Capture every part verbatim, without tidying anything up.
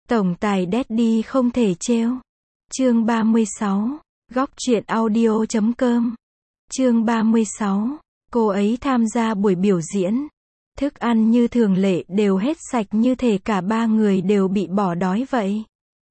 Tổng tài Daddy không thể trêu. Chương ba mươi sáu. Góc truyện audio chấm com. Chương ba mươi sáu. Cô ấy tham gia buổi biểu diễn. Thức ăn như thường lệ đều hết sạch như thể cả ba người đều bị bỏ đói vậy.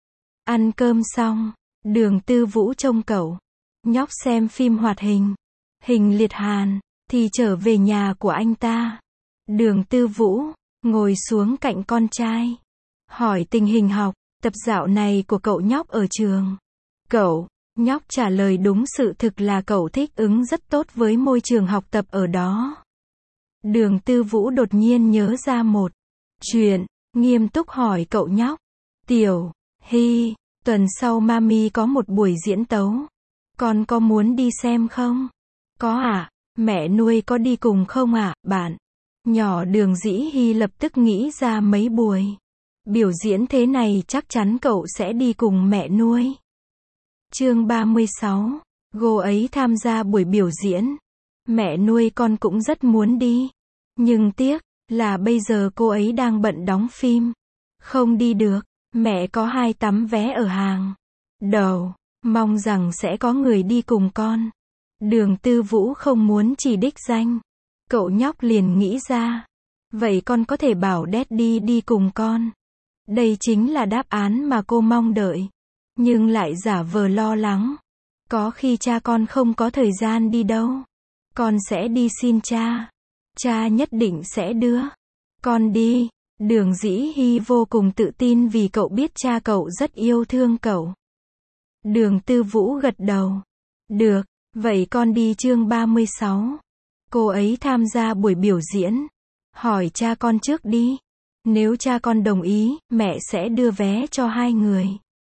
Ăn cơm xong, Đường Tư Vũ trông cậu nhóc xem phim hoạt hình, Hình Liệt Hàn, thì trở về nhà của anh ta. Đường Tư Vũ ngồi xuống cạnh con trai, hỏi tình hình học, tập dạo này của cậu nhóc ở trường. Cậu nhóc trả lời đúng sự thực là cậu thích ứng rất tốt với môi trường học tập ở đó. Đường Tư Vũ đột nhiên nhớ ra một chuyện, nghiêm túc hỏi cậu nhóc. Tiểu Hy, tuần sau mami có một buổi diễn tấu. Con có muốn đi xem không? Có ạ, à? Mẹ nuôi có đi cùng không ạ, à, bạn? Nhỏ Đường Dĩ Hy lập tức nghĩ ra mấy buổi biểu diễn thế này chắc chắn cậu sẽ đi cùng mẹ nuôi. Chương ba mươi sáu. Cô ấy tham gia buổi biểu diễn. Mẹ nuôi con cũng rất muốn đi. Nhưng tiếc là bây giờ cô ấy đang bận đóng phim. Không đi được. Mẹ có hai tấm vé ở hàng đầu. Mong rằng sẽ có người đi cùng con. Đường Tư Vũ không muốn chỉ đích danh. Cậu nhóc liền nghĩ ra. Vậy con có thể bảo Daddy đi cùng con. Đây chính là đáp án mà cô mong đợi. Nhưng lại giả vờ lo lắng. Có khi cha con không có thời gian đi đâu. Con sẽ đi xin cha. Cha nhất định sẽ đưa con đi. Đường Dĩ Hy vô cùng tự tin vì cậu biết cha cậu rất yêu thương cậu. Đường Tư Vũ gật đầu. Được, vậy con đi. Chương ba mươi sáu. Cô ấy tham gia buổi biểu diễn. Hỏi cha con trước đi. Nếu cha con đồng ý, mẹ sẽ đưa vé cho hai người.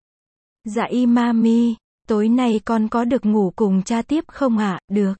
Dạ y mami, tối nay con có được ngủ cùng cha tiếp không ạ? À? Được.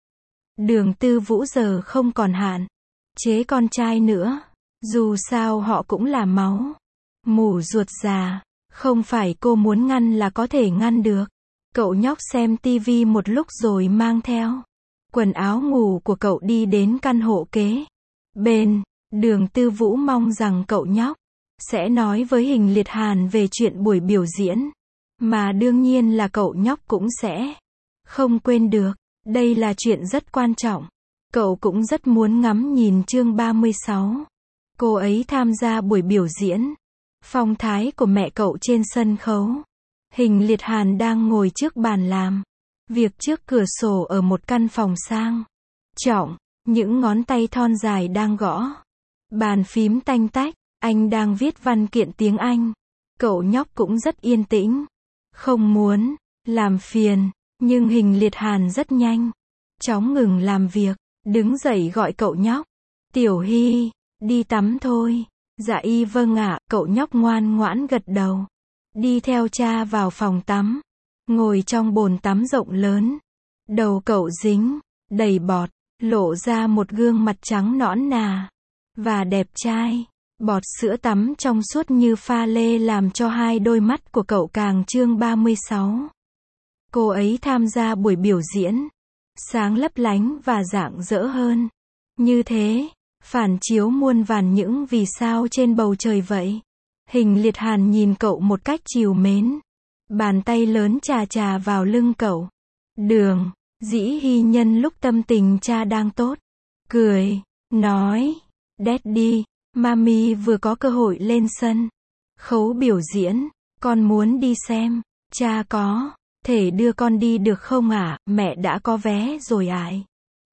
Đường Tư Vũ giờ không còn hạn chế con trai nữa. Dù sao họ cũng là máu mủ ruột già. Không phải cô muốn ngăn là có thể ngăn được. Cậu nhóc xem tivi một lúc rồi mang theo quần áo ngủ của cậu đi đến căn hộ kế bên. Đường Tư Vũ mong rằng cậu nhóc sẽ nói với Hình Liệt Hàn về chuyện buổi biểu diễn. Mà đương nhiên là cậu nhóc cũng sẽ không quên được. Đây là chuyện rất quan trọng. Cậu cũng rất muốn ngắm nhìn. Chương ba mươi sáu. Cô ấy tham gia buổi biểu diễn. Phong thái của mẹ cậu trên sân khấu. Hình Liệt Hàn đang ngồi trước bàn làm việc trước cửa sổ ở một căn phòng sang trọng. Những ngón tay thon dài đang gõ bàn phím tanh tách. Anh đang viết văn kiện tiếng Anh. Cậu nhóc cũng rất yên tĩnh. Không muốn làm phiền. Nhưng Hình Liệt Hàn rất nhanh chóng ngừng làm việc. Đứng dậy gọi cậu nhóc. Tiểu Hy, đi tắm thôi. Dạ y vâng ạ. Cậu nhóc ngoan ngoãn gật đầu. Đi theo cha vào phòng tắm. Ngồi trong bồn tắm rộng lớn. Đầu cậu dính đầy bọt. Lộ ra một gương mặt trắng nõn nà và đẹp trai. Bọt sữa tắm trong suốt như pha lê làm cho hai đôi mắt của cậu càng. Chương ba mươi sáu. Cô ấy tham gia buổi biểu diễn. Sáng lấp lánh và rạng rỡ hơn. Như thế, phản chiếu muôn vàn những vì sao trên bầu trời vậy. Hình Liệt Hàn nhìn cậu một cách trìu mến. Bàn tay lớn chà chà vào lưng cậu. Đường Dĩ Hy nhân lúc tâm tình cha đang tốt, cười, nói, Daddy, mami vừa có cơ hội lên sân khấu biểu diễn, con muốn đi xem. Cha có thể đưa con đi được không ạ? À? Mẹ đã có vé rồi ải.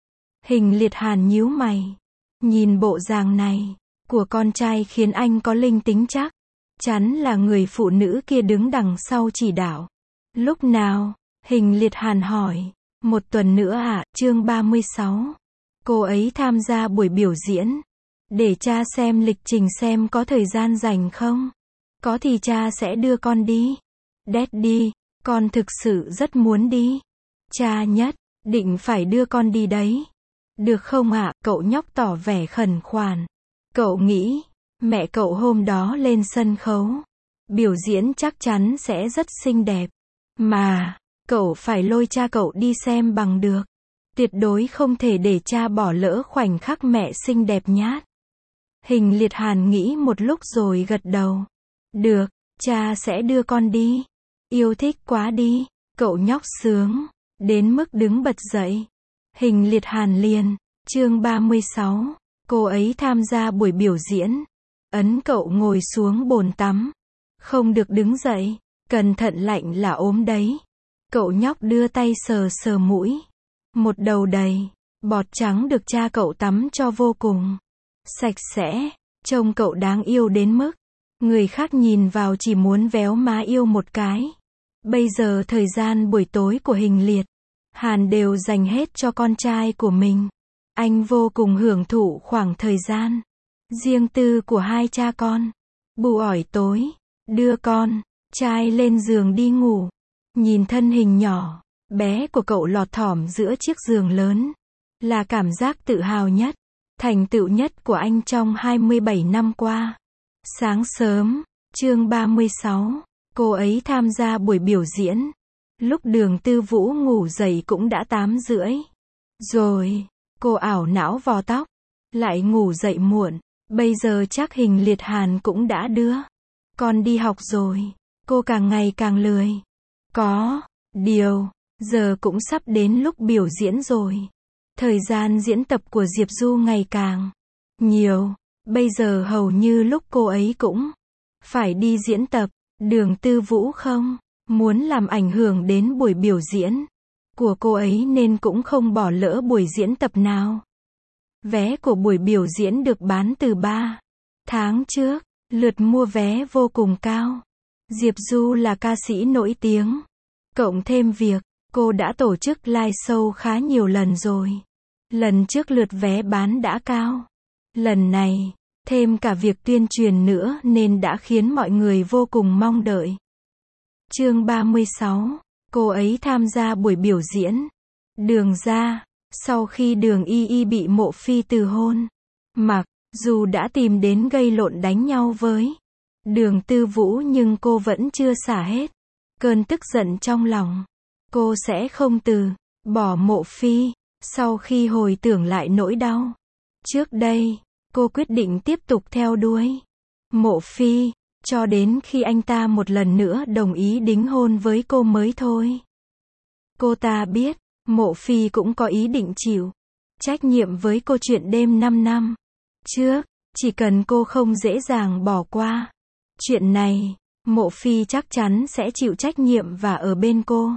Hình Liệt Hàn nhíu mày. Nhìn bộ dạng này của con trai khiến anh có linh tính chắc chắn là người phụ nữ kia đứng đằng sau chỉ đạo. Lúc nào? Hình Liệt Hàn hỏi. Một tuần nữa ạ. À? Chương ba mươi sáu. Cô ấy tham gia buổi biểu diễn. Để cha xem lịch trình xem có thời gian rảnh không. Có thì cha sẽ đưa con đi. Daddy, con thực sự rất muốn đi. Cha nhất định phải đưa con đi đấy. Được không ạ? À? Cậu nhóc tỏ vẻ khẩn khoản. Cậu nghĩ mẹ cậu hôm đó lên sân khấu biểu diễn chắc chắn sẽ rất xinh đẹp. Mà cậu phải lôi cha cậu đi xem bằng được. Tuyệt đối không thể để cha bỏ lỡ khoảnh khắc mẹ xinh đẹp nhát. Hình Liệt Hàn nghĩ một lúc rồi gật đầu. Được, Cha sẽ đưa con đi. Yêu thích quá đi. Cậu nhóc sướng đến mức đứng bật dậy. Hình liệt Hàn Liên. Chương ba mươi sáu. Cô ấy tham gia buổi biểu diễn. Ấn cậu ngồi xuống bồn tắm. Không được đứng dậy. Cẩn thận lạnh là ốm đấy. Cậu nhóc đưa tay sờ sờ mũi. Một đầu đầy bọt trắng được cha cậu tắm cho vô cùng sạch sẽ. Trông cậu đáng yêu đến mức người khác nhìn vào chỉ muốn véo má yêu một cái. Bây giờ thời gian buổi tối của Hình liệt Hàn đều dành hết cho con trai của mình. Anh vô cùng hưởng thụ khoảng thời gian riêng tư của hai cha con. Bù ỏi tối, đưa con trai lên giường đi ngủ. Nhìn thân hình nhỏ bé của cậu lọt thỏm giữa chiếc giường lớn là cảm giác tự hào nhất, thành tựu nhất của anh trong hai mươi bảy năm qua. Sáng sớm, chương ba mươi sáu, cô ấy tham gia buổi biểu diễn. Lúc Đường Tư Vũ ngủ dậy cũng đã tám rưỡi. Rồi, cô ảo não vò tóc, lại ngủ dậy muộn. Bây giờ chắc Hình liệt Hàn cũng đã đưa con đi học rồi. Cô càng ngày càng lười. Có điều, giờ cũng sắp đến lúc biểu diễn rồi. Thời gian diễn tập của Diệp Du ngày càng nhiều. Bây giờ hầu như lúc cô ấy cũng phải đi diễn tập. Đường Tư Vũ không muốn làm ảnh hưởng đến buổi biểu diễn của cô ấy nên cũng không bỏ lỡ buổi diễn tập nào. Vé của buổi biểu diễn được bán từ ba tháng trước. Lượt mua vé vô cùng cao. Diệp Du là ca sĩ nổi tiếng. Cộng thêm việc cô đã tổ chức live show khá nhiều lần rồi. Lần trước lượt vé bán đã cao. Lần này, thêm cả việc tuyên truyền nữa nên đã khiến mọi người vô cùng mong đợi. Chương ba mươi sáu. Cô ấy tham gia buổi biểu diễn. Đường ra, sau khi Đường Y Y bị Mộ Phi từ hôn, mặc dù đã tìm đến gây lộn đánh nhau với Đường Tư Vũ nhưng cô vẫn chưa xả hết cơn tức giận trong lòng. Cô sẽ không từ bỏ Mộ Phi. Sau khi hồi tưởng lại nỗi đau trước đây, cô quyết định tiếp tục theo đuôi Mộ Phi cho đến khi anh ta một lần nữa đồng ý đính hôn với cô mới thôi. Cô ta biết Mộ Phi cũng có ý định chịu trách nhiệm với câu chuyện đêm năm năm trước. Chỉ cần cô không dễ dàng bỏ qua chuyện này, Mộ Phi chắc chắn sẽ chịu trách nhiệm và ở bên cô.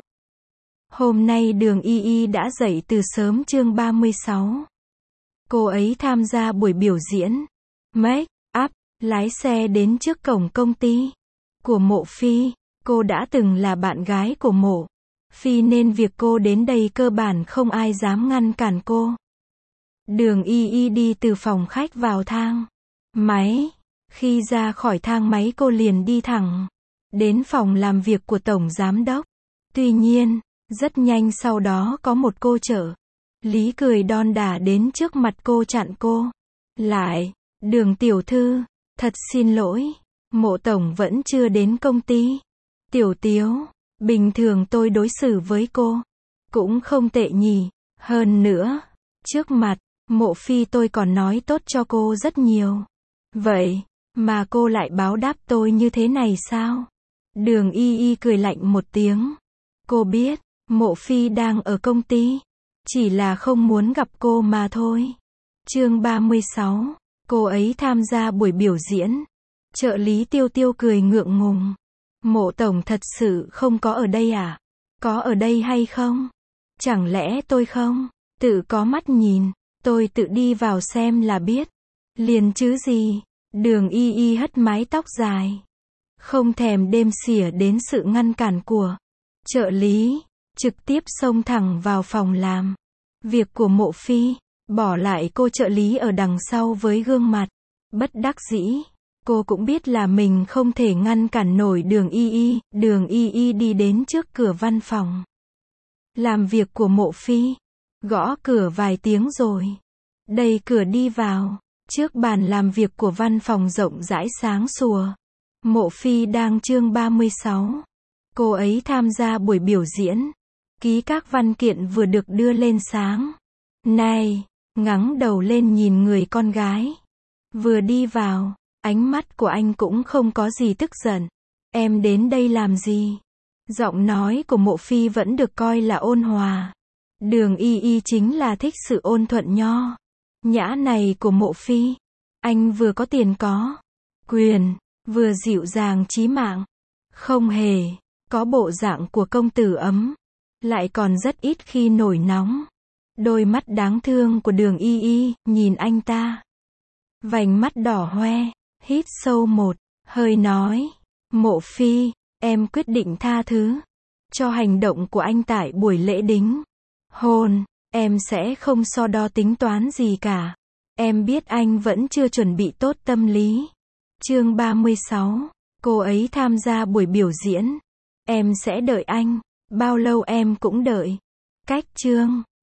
Hôm nay Đường Y Y đã dậy từ sớm. Chương ba mươi sáu. Cô ấy tham gia buổi biểu diễn. Make up, lái xe đến trước cổng công ty của Mộ Phi. Cô đã từng là bạn gái của Mộ Phi nên việc cô đến đây cơ bản không ai dám ngăn cản cô. Đường Y Y đi từ phòng khách vào thang máy. Khi ra khỏi thang máy cô liền đi thẳng đến phòng làm việc của Tổng Giám Đốc. Tuy nhiên, rất nhanh sau đó có một cô trợ lý cười đon đả đến trước mặt cô chặn cô lại. Đường tiểu thư, thật xin lỗi, Mộ Tổng vẫn chưa đến công ty. Tiểu Tiếu, bình thường tôi đối xử với cô cũng không tệ nhỉ. Hơn nữa, trước mặt Mộ Phi tôi còn nói tốt cho cô rất nhiều. Vậy mà cô lại báo đáp tôi như thế này sao? Đường Y Y cười lạnh một tiếng. Cô biết Mộ Phi đang ở công ty, chỉ là không muốn gặp cô mà thôi. Chương ba mươi sáu. Cô ấy tham gia buổi biểu diễn. Trợ lý Tiêu Tiêu cười ngượng ngùng. Mộ Tổng thật sự không có ở đây à? Có ở đây hay không? Chẳng lẽ tôi không tự có mắt nhìn? Tôi tự đi vào xem là biết liền chứ gì. Đường Y Y hất mái tóc dài, không thèm đêm xỉa đến sự ngăn cản của trợ lý, trực tiếp xông thẳng vào phòng làm việc của Mộ Phi, bỏ lại cô trợ lý ở đằng sau với gương mặt bất đắc dĩ. Cô cũng biết là mình không thể ngăn cản nổi Đường Y Y. Đường Y Y đi đến trước cửa văn phòng làm việc của Mộ Phi, gõ cửa vài tiếng rồi đẩy cửa đi vào. Trước bàn làm việc của văn phòng rộng rãi sáng sủa, Mộ Phi đang. Chương ba mươi sáu. Cô ấy tham gia buổi biểu diễn. Ký các văn kiện vừa được đưa lên sáng nay, ngẩng đầu lên nhìn người con gái vừa đi vào. Ánh mắt của anh cũng không có gì tức giận, Em đến đây làm gì? Giọng nói của Mộ Phi vẫn được coi là ôn hòa. Đường Y Y chính là thích sự ôn thuận nho nhã này của Mộ Phi. Anh vừa có tiền có quyền, vừa dịu dàng chí mạng. Không hề có bộ dạng của công tử ấm, lại còn rất ít khi nổi nóng. Đôi mắt đáng thương của Đường Y Y nhìn anh ta, vành mắt đỏ hoe, hít sâu một hơi nói, Mộ Phi, em quyết định tha thứ cho hành động của anh tại buổi lễ đính hôn. Em sẽ không so đo tính toán gì cả. Em biết anh vẫn chưa chuẩn bị tốt tâm lý. Chương ba mươi sáu. Cô ấy tham gia buổi biểu diễn. Em sẽ đợi anh. Bao lâu em cũng đợi. Cách chương